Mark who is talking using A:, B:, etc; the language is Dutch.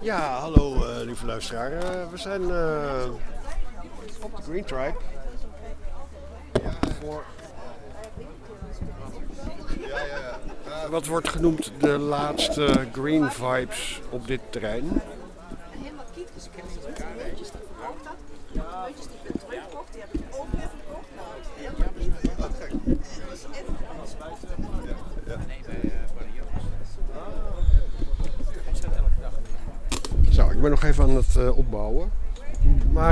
A: Ja, hallo lieve luisteraar. We zijn op de Green Tribe. Voor wat wordt genoemd de laatste Green Vibes op dit terrein.
B: Helemaal kiet gescoord. Muntjes die verkocht had. Muntjes die ik weer terugkocht, die heb ik ook weer verkocht. Nou, helemaal kiet. Dat was echt
A: Zo, ik ben nog even aan het opbouwen.